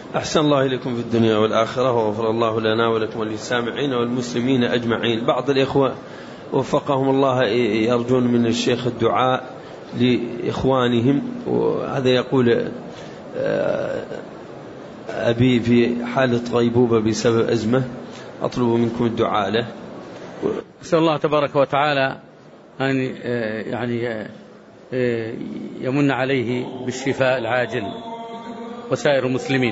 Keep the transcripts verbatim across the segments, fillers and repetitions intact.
أحسن الله إليكم في الدنيا والآخرة، وغفر الله لنا ولكم وللسامعين والمسلمين أجمعين. بعض الإخوة وفقهم الله يرجون من الشيخ الدعاء لإخوانهم، وهذا يقول أبي في حالة غيبوبة بسبب أزمة، أطلب منكم الدعاء له. أسأل الله تبارك وتعالى أن يعني يمن عليه بالشفاء العاجل وسائر المسلمين.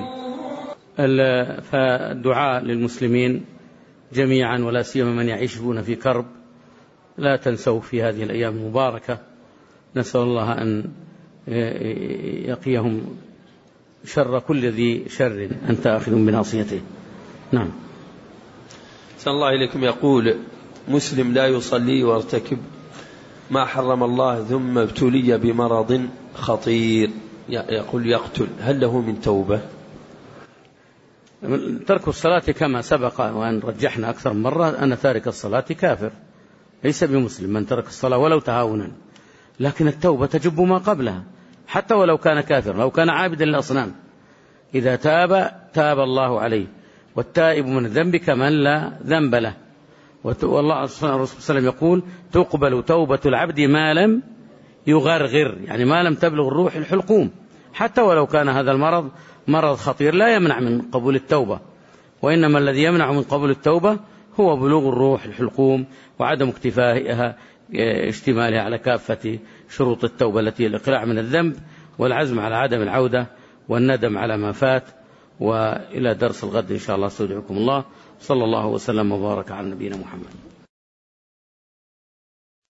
فالدعاء للمسلمين جميعا ولا سيما من يعيشون في كرب، لا تنسوا في هذه الأيام المباركة. نسأل الله أن يقيهم شر كل ذي شر أنت آخذ بناصيته. نعم. أحسن الله إليكم. يقول مسلم لا يصلي وارتكب ما حرم الله ثم ابتلي بمرض خطير يقول يقتل، هل له من توبة؟ ترك الصلاة كما سبق وأن رجحنا أكثر من مرة أن تارك الصلاة كافر ليس بمسلم من ترك الصلاة ولو تهاونا، لكن التوبة تجب ما قبلها حتى ولو كان كافر، لو كان عابدا للأصنام إذا تاب تاب الله عليه، والتائب من الذنب كمن لا ذنب له. والله صلى الله عليه وسلم يقول تقبل توبة العبد ما لم يغرغر، يعني ما لم تبلغ الروح الحلقوم، حتى ولو كان هذا المرض مرض خطير لا يمنع من قبول التوبة، وإنما الذي يمنع من قبول التوبة هو بلوغ الروح الحلقوم وعدم اكتفائها اشتمالها على كافة شروط التوبة التي هي الإقلاع من الذنب والعزم على عدم العودة والندم على ما فات. وإلى درس الغد إن شاء الله استودعكم الله، صلى الله وسلم وبارك على نبينا محمد.